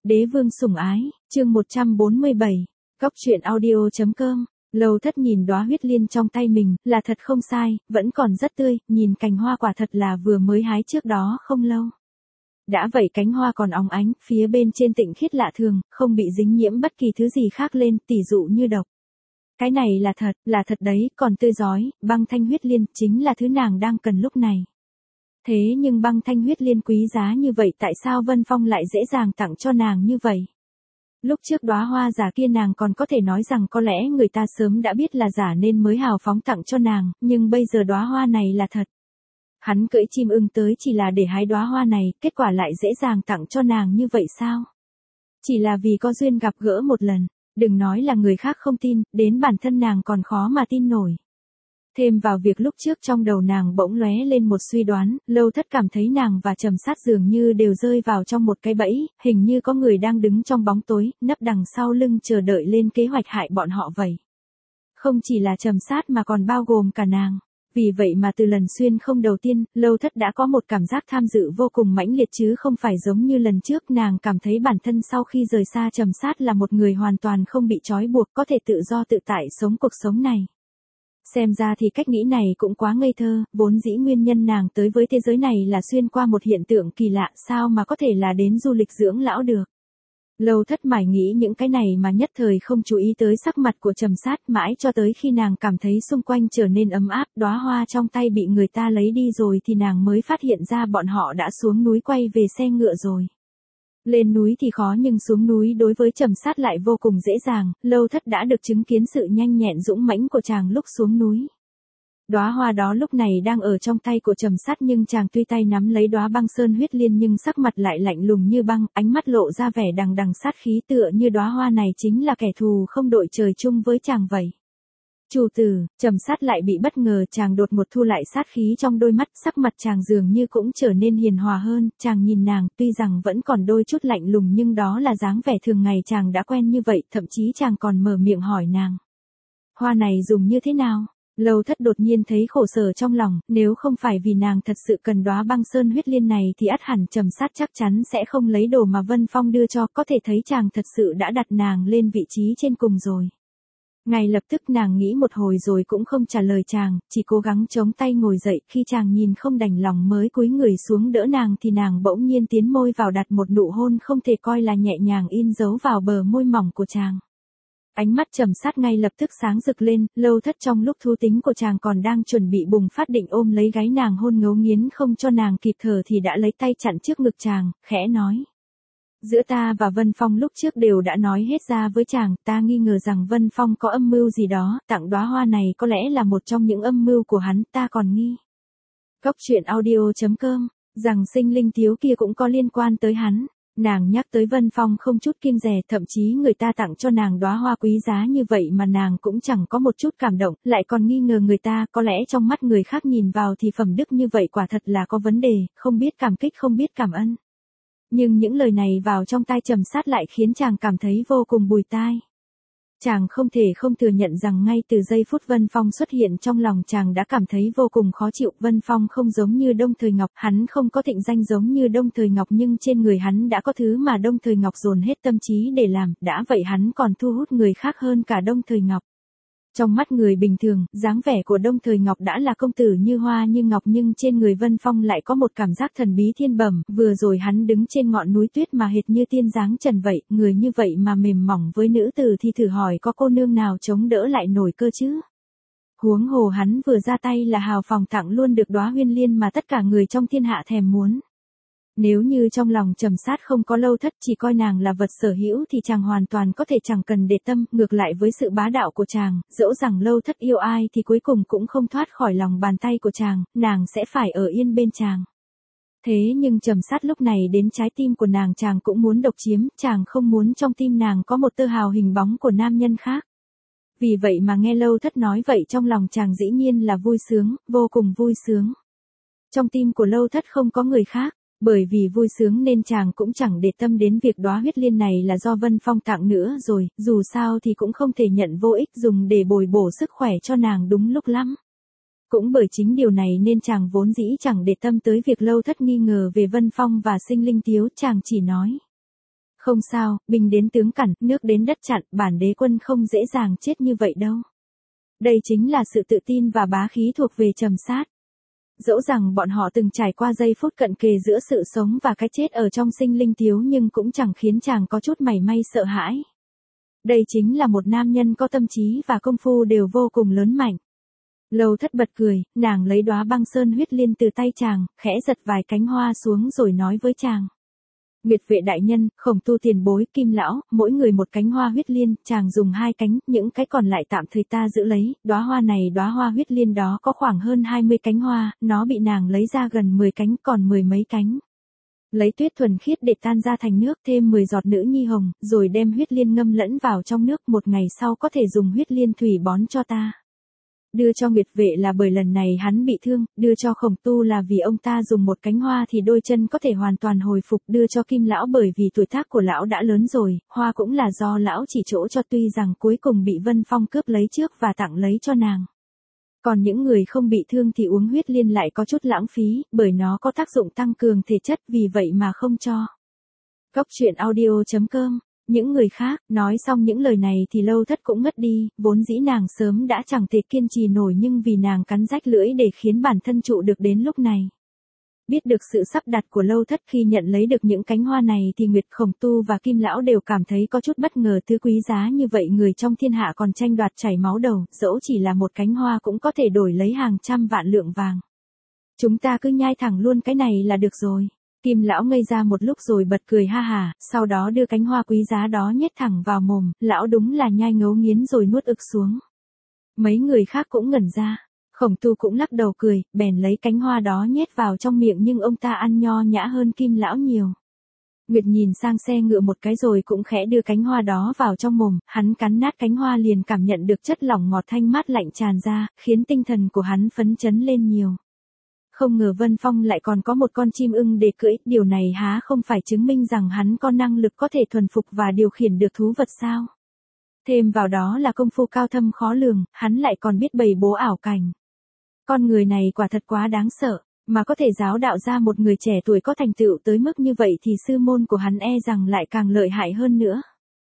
Đế vương sủng ái, chương 147, Cóc truyện audio.com. Lâu Thất nhìn đóa huyết liên trong tay mình, là thật không sai, vẫn còn rất tươi, nhìn cành hoa quả thật là vừa mới hái trước đó không lâu. Đã vậy cánh hoa còn óng ánh, phía bên trên tịnh khiết lạ thường, không bị dính nhiễm bất kỳ thứ gì khác lên, tỉ dụ như độc. Cái này là thật đấy, còn tươi rói, băng thanh huyết liên, chính là thứ nàng đang cần lúc này. Thế nhưng băng thanh huyết liên quý giá như vậy tại sao Vân Phong lại dễ dàng tặng cho nàng như vậy? Lúc trước đóa hoa giả kia nàng còn có thể nói rằng có lẽ người ta sớm đã biết là giả nên mới hào phóng tặng cho nàng, nhưng bây giờ đóa hoa này là thật. Hắn cưỡi chim ưng tới chỉ là để hái đóa hoa này, kết quả lại dễ dàng tặng cho nàng như vậy sao? Chỉ là vì có duyên gặp gỡ một lần, đừng nói là người khác không tin, đến bản thân nàng còn khó mà tin nổi. Thêm vào việc lúc trước trong đầu nàng bỗng lóe lên một suy đoán, Lâu Thất cảm thấy nàng và Trầm Sát dường như đều rơi vào trong một cái bẫy, hình như có người đang đứng trong bóng tối, nấp đằng sau lưng chờ đợi lên kế hoạch hại bọn họ vậy. Không chỉ là Trầm Sát mà còn bao gồm cả nàng. Vì vậy mà từ lần xuyên không đầu tiên, Lâu Thất đã có một cảm giác tham dự vô cùng mãnh liệt chứ không phải giống như lần trước, nàng cảm thấy bản thân sau khi rời xa Trầm Sát là một người hoàn toàn không bị trói buộc, có thể tự do tự tại sống cuộc sống này. Xem ra thì cách nghĩ này cũng quá ngây thơ, vốn dĩ nguyên nhân nàng tới với thế giới này là xuyên qua một hiện tượng kỳ lạ, sao mà có thể là đến du lịch dưỡng lão được. Lâu Thất mải nghĩ những cái này mà nhất thời không chú ý tới sắc mặt của Trầm Sát, mãi cho tới khi nàng cảm thấy xung quanh trở nên ấm áp, đóa hoa trong tay bị người ta lấy đi rồi thì nàng mới phát hiện ra bọn họ đã xuống núi quay về xe ngựa rồi. Lên núi thì khó nhưng xuống núi đối với Trầm Sát lại vô cùng dễ dàng, Lâu Thất đã được chứng kiến sự nhanh nhẹn dũng mãnh của chàng lúc xuống núi. Đóa hoa đó lúc này đang ở trong tay của Trầm Sát nhưng chàng tuy tay nắm lấy đóa băng sơn huyết liên nhưng sắc mặt lại lạnh lùng như băng, ánh mắt lộ ra vẻ đằng đằng sát khí tựa như đóa hoa này chính là kẻ thù không đội trời chung với chàng vậy. Chủ tử, Trầm Sát lại bị bất ngờ, chàng đột ngột thu lại sát khí trong đôi mắt, sắc mặt chàng dường như cũng trở nên hiền hòa hơn, chàng nhìn nàng, tuy rằng vẫn còn đôi chút lạnh lùng nhưng đó là dáng vẻ thường ngày chàng đã quen như vậy, thậm chí chàng còn mở miệng hỏi nàng. Hoa này dùng như thế nào? Lâu Thất đột nhiên thấy khổ sở trong lòng, nếu không phải vì nàng thật sự cần đóa băng sơn huyết liên này thì ắt hẳn Trầm Sát chắc chắn sẽ không lấy đồ mà Vân Phong đưa cho, có thể thấy chàng thật sự đã đặt nàng lên vị trí trên cùng rồi. Ngay lập tức nàng nghĩ một hồi rồi cũng không trả lời chàng, chỉ cố gắng chống tay ngồi dậy, khi chàng nhìn không đành lòng mới cúi người xuống đỡ nàng thì nàng bỗng nhiên tiến môi vào đặt một nụ hôn không thể coi là nhẹ nhàng in dấu vào bờ môi mỏng của chàng. Ánh mắt Trầm Sát ngay lập tức sáng rực lên, Lâu Thất trong lúc thú tính của chàng còn đang chuẩn bị bùng phát định ôm lấy gáy nàng hôn ngấu nghiến không cho nàng kịp thở thì đã lấy tay chặn trước ngực chàng, khẽ nói. Giữa ta và Vân Phong lúc trước đều đã nói hết ra với chàng, ta nghi ngờ rằng Vân Phong có âm mưu gì đó, tặng đóa hoa này có lẽ là một trong những âm mưu của hắn, ta còn nghi. Cóc truyện audio.com, rằng sinh linh thiếu kia cũng có liên quan tới hắn. Nàng nhắc tới Vân Phong không chút kiêng dè, thậm chí người ta tặng cho nàng đóa hoa quý giá như vậy mà nàng cũng chẳng có một chút cảm động, lại còn nghi ngờ người ta, có lẽ trong mắt người khác nhìn vào thì phẩm đức như vậy quả thật là có vấn đề, không biết cảm kích không biết cảm ơn. Nhưng những lời này vào trong tai Trầm Sát lại khiến chàng cảm thấy vô cùng bùi tai. Chàng không thể không thừa nhận rằng ngay từ giây phút Vân Phong xuất hiện trong lòng chàng đã cảm thấy vô cùng khó chịu. Vân Phong không giống như Đông Thời Ngọc, hắn không có thịnh danh giống như Đông Thời Ngọc nhưng trên người hắn đã có thứ mà Đông Thời Ngọc dồn hết tâm trí để làm, đã vậy hắn còn thu hút người khác hơn cả Đông Thời Ngọc. Trong mắt người bình thường, dáng vẻ của Đông Thời Ngọc đã là công tử như hoa như ngọc nhưng trên người Vân Phong lại có một cảm giác thần bí thiên bẩm, vừa rồi hắn đứng trên ngọn núi tuyết mà hệt như tiên dáng trần vậy, người như vậy mà mềm mỏng với nữ tử thì thử hỏi có cô nương nào chống đỡ lại nổi cơ chứ. Huống hồ hắn vừa ra tay là hào phóng tặng luôn được đóa huyên liên mà tất cả người trong thiên hạ thèm muốn. Nếu như trong lòng Trầm Sát không có Lâu Thất chỉ coi nàng là vật sở hữu thì chàng hoàn toàn có thể chẳng cần để tâm, ngược lại với sự bá đạo của chàng, dẫu rằng Lâu Thất yêu ai thì cuối cùng cũng không thoát khỏi lòng bàn tay của chàng, nàng sẽ phải ở yên bên chàng. Thế nhưng Trầm Sát lúc này đến trái tim của nàng chàng cũng muốn độc chiếm, chàng không muốn trong tim nàng có một tơ hào hình bóng của nam nhân khác. Vì vậy mà nghe Lâu Thất nói vậy trong lòng chàng dĩ nhiên là vui sướng, vô cùng vui sướng. Trong tim của Lâu Thất không có người khác. Bởi vì vui sướng nên chàng cũng chẳng để tâm đến việc đóa huyết liên này là do Vân Phong tặng nữa rồi, dù sao thì cũng không thể nhận vô ích dùng để bồi bổ sức khỏe cho nàng đúng lúc lắm. Cũng bởi chính điều này nên chàng vốn dĩ chẳng để tâm tới việc Lâu Thất nghi ngờ về Vân Phong và sinh linh thiếu, chàng chỉ nói. Không sao, binh đến tướng cản, nước đến đất chặn, bản đế quân không dễ dàng chết như vậy đâu. Đây chính là sự tự tin và bá khí thuộc về Trầm Sát. Dẫu rằng bọn họ từng trải qua giây phút cận kề giữa sự sống và cái chết ở trong sinh linh thiếu nhưng cũng chẳng khiến chàng có chút mảy may sợ hãi. Đây chính là một nam nhân có tâm trí và công phu đều vô cùng lớn mạnh. Lâu Thất bật cười, nàng lấy đóa băng sơn huyết liên từ tay chàng, khẽ giật vài cánh hoa xuống rồi nói với chàng. Nguyệt vệ đại nhân, Khổng Tu tiền bối, Kim lão, mỗi người một cánh hoa huyết liên, chàng dùng 2 cánh, những cái còn lại tạm thời ta giữ lấy, đóa hoa huyết liên đó có khoảng hơn 20 cánh hoa, nó bị nàng lấy ra gần 10 cánh, còn 10 mấy cánh. Lấy tuyết thuần khiết để tan ra thành nước, thêm 10 giọt nữ nhi hồng, rồi đem huyết liên ngâm lẫn vào trong nước, 1 ngày sau có thể dùng huyết liên thủy bón cho ta. Đưa cho Nguyệt vệ là bởi lần này hắn bị thương, đưa cho Khổng Tu là vì ông ta dùng 1 cánh hoa thì đôi chân có thể hoàn toàn hồi phục, đưa cho Kim lão bởi vì tuổi tác của lão đã lớn rồi, hoa cũng là do lão chỉ chỗ cho, tuy rằng cuối cùng bị Vân Phong cướp lấy trước và tặng lấy cho nàng. Còn những người không bị thương thì uống huyết liên lại có chút lãng phí, bởi nó có tác dụng tăng cường thể chất, vì vậy mà không cho. Cốc truyện audio.com. Những người khác, nói xong những lời này thì Lâu Thất cũng ngất đi, vốn dĩ nàng sớm đã chẳng thể kiên trì nổi nhưng vì nàng cắn rách lưỡi để khiến bản thân trụ được đến lúc này. Biết được sự sắp đặt của Lâu Thất khi nhận lấy được những cánh hoa này thì Nguyệt, Khổng Tu và Kim lão đều cảm thấy có chút bất ngờ, thứ quý giá như vậy người trong thiên hạ còn tranh đoạt chảy máu đầu, dẫu chỉ là 1 cánh hoa cũng có thể đổi lấy hàng trăm vạn lượng vàng. Chúng ta cứ nhai thẳng luôn cái này là được rồi. Kim lão ngây ra một lúc rồi bật cười ha hả, sau đó đưa cánh hoa quý giá đó nhét thẳng vào mồm, lão đúng là nhai ngấu nghiến rồi nuốt ực xuống. Mấy người khác cũng ngẩn ra, Khổng Tu cũng lắc đầu cười, bèn lấy cánh hoa đó nhét vào trong miệng nhưng ông ta ăn nho nhã hơn Kim lão nhiều. Nguyệt nhìn sang xe ngựa một cái rồi cũng khẽ đưa cánh hoa đó vào trong mồm, hắn cắn nát cánh hoa liền cảm nhận được chất lỏng ngọt thanh mát lạnh tràn ra, khiến tinh thần của hắn phấn chấn lên nhiều. Không ngờ Vân Phong lại còn có một con chim ưng để cưỡi, điều này há không phải chứng minh rằng hắn có năng lực có thể thuần phục và điều khiển được thú vật sao? Thêm vào đó là công phu cao thâm khó lường, hắn lại còn biết bày bố ảo cảnh. Con người này quả thật quá đáng sợ, mà có thể giáo đạo ra một người trẻ tuổi có thành tựu tới mức như vậy thì sư môn của hắn e rằng lại càng lợi hại hơn nữa.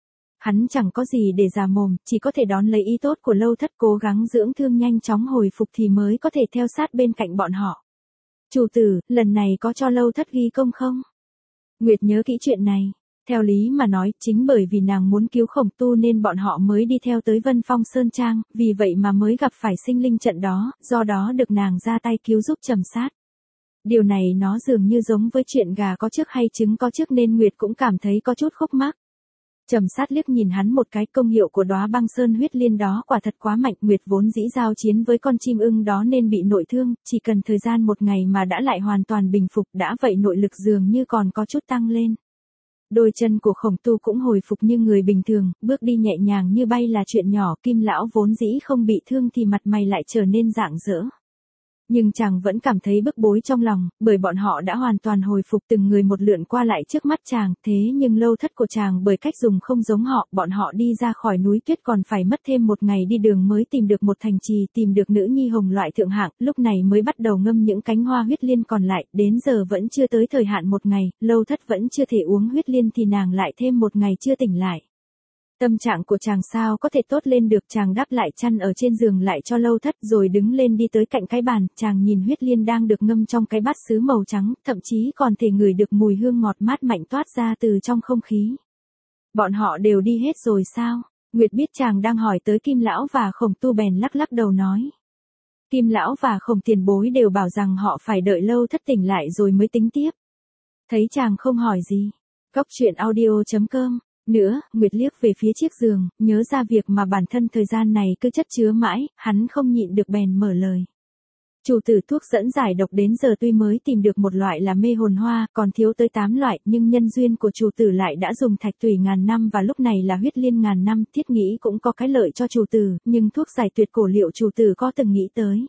Hắn chẳng có gì để già mồm, chỉ có thể đón lấy ý tốt của Lâu Thất, cố gắng dưỡng thương nhanh chóng hồi phục thì mới có thể theo sát bên cạnh bọn họ. Chủ tử, lần này có cho Lâu Thất ghi công không? Nguyệt nhớ kỹ chuyện này. Theo lý mà nói, chính bởi vì nàng muốn cứu Khổng Tu nên bọn họ mới đi theo tới Vân Phong Sơn Trang, vì vậy mà mới gặp phải sinh linh trận đó, do đó được nàng ra tay cứu giúp Trầm Sát. Điều này nó dường như giống với chuyện gà có trước hay trứng có trước nên Nguyệt cũng cảm thấy có chút khúc mắc. Trầm Sát liếc nhìn hắn một cái, công hiệu của đóa băng sơn huyết liên đó quả thật quá mạnh, Nguyệt vốn dĩ giao chiến với con chim ưng đó nên bị nội thương, chỉ cần thời gian 1 ngày mà đã lại hoàn toàn bình phục, đã vậy nội lực dường như còn có chút tăng lên. Đôi chân của Khổng Tu cũng hồi phục như người bình thường, bước đi nhẹ nhàng như bay là chuyện nhỏ, Kim lão vốn dĩ không bị thương thì mặt mày lại trở nên rạng rỡ. Nhưng chàng vẫn cảm thấy bức bối trong lòng, bởi bọn họ đã hoàn toàn hồi phục, từng người một lượn qua lại trước mắt chàng, thế nhưng Lâu Thất của chàng bởi cách dùng không giống họ, bọn họ đi ra khỏi núi tuyết còn phải mất thêm 1 ngày đi đường mới tìm được một thành trì, tìm được nữ nhi hồng loại thượng hạng, lúc này mới bắt đầu ngâm những cánh hoa huyết liên còn lại, đến giờ vẫn chưa tới thời hạn 1 ngày, Lâu Thất vẫn chưa thể uống huyết liên thì nàng lại thêm 1 ngày chưa tỉnh lại. Tâm trạng của chàng sao có thể tốt lên được, chàng đắp lại chăn ở trên giường lại cho Lâu Thất rồi đứng lên đi tới cạnh cái bàn, chàng nhìn huyết liên đang được ngâm trong cái bát sứ màu trắng, thậm chí còn thể ngửi được mùi hương ngọt mát mạnh toát ra từ trong không khí. Bọn họ đều đi hết rồi sao? Nguyệt biết chàng đang hỏi tới Kim lão và Khổng Tu bèn lắc lắc đầu nói. Kim lão và Khổng tiền bối đều bảo rằng họ phải đợi Lâu Thất tỉnh lại rồi mới tính tiếp. Thấy chàng không hỏi gì. Cốc truyện audio.com. Nữa, Nguyệt liếc về phía chiếc giường, nhớ ra việc mà bản thân thời gian này cứ chất chứa mãi, hắn không nhịn được bèn mở lời. Chủ tử, thuốc dẫn giải độc đến giờ tuy mới tìm được một loại là mê hồn hoa, còn thiếu tới 8 loại, nhưng nhân duyên của chủ tử lại đã dùng thạch tủy ngàn năm và lúc này là huyết liên ngàn năm, thiết nghĩ cũng có cái lợi cho chủ tử, nhưng thuốc giải tuyệt cổ liệu chủ tử có từng nghĩ tới?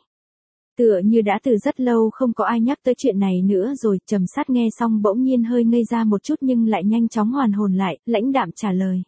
Tựa như đã từ rất lâu không có ai nhắc tới chuyện này nữa rồi, Trầm Sát nghe xong bỗng nhiên hơi ngây ra một chút nhưng lại nhanh chóng hoàn hồn lại, lãnh đạm trả lời.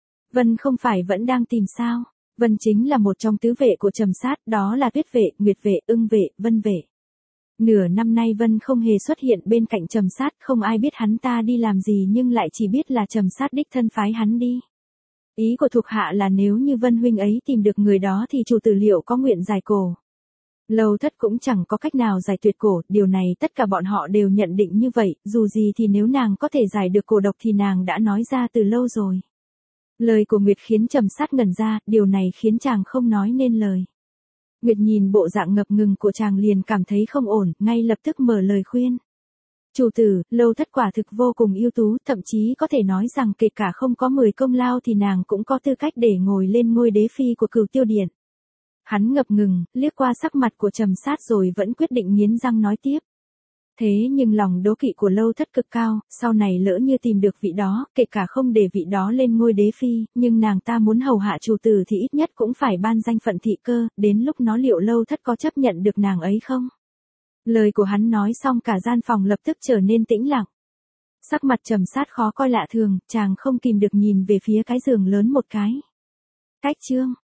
Vân không phải vẫn đang tìm sao? Vân chính là một trong tứ vệ của Trầm Sát, đó là Tuyết vệ, Nguyệt vệ, Ưng vệ, Vân vệ. Nửa năm nay Vân không hề xuất hiện bên cạnh Trầm Sát, không ai biết hắn ta đi làm gì nhưng lại chỉ biết là Trầm Sát đích thân phái hắn đi. Ý của thuộc hạ là nếu như Vân huynh ấy tìm được người đó thì chủ tử liệu có nguyện giải cổ. Lâu Thất cũng chẳng có cách nào giải tuyệt cổ, điều này tất cả bọn họ đều nhận định như vậy, dù gì thì nếu nàng có thể giải được cổ độc thì nàng đã nói ra từ lâu rồi. Lời của Nguyệt khiến Trầm Sát ngẩn ra, điều này khiến chàng không nói nên lời. Nguyệt nhìn bộ dạng ngập ngừng của chàng liền cảm thấy không ổn, ngay lập tức mở lời khuyên. Chủ tử, Lâu Thất quả thực vô cùng ưu tú, thậm chí có thể nói rằng kể cả không có 10 công lao thì nàng cũng có tư cách để ngồi lên ngôi đế phi của Cửu Tiêu Điện. Hắn ngập ngừng, liếc qua sắc mặt của Trầm Sát rồi vẫn quyết định nghiến răng nói tiếp. Thế nhưng lòng đố kỵ của Lâu Thất cực cao, sau này lỡ như tìm được vị đó, kể cả không để vị đó lên ngôi đế phi, nhưng nàng ta muốn hầu hạ chủ tử thì ít nhất cũng phải ban danh phận thị cơ, đến lúc nó liệu Lâu Thất có chấp nhận được nàng ấy không? Lời của hắn nói xong cả gian phòng lập tức trở nên tĩnh lặng. Sắc mặt Trầm Sát khó coi lạ thường, chàng không kìm được nhìn về phía cái giường lớn một cái. Cách chương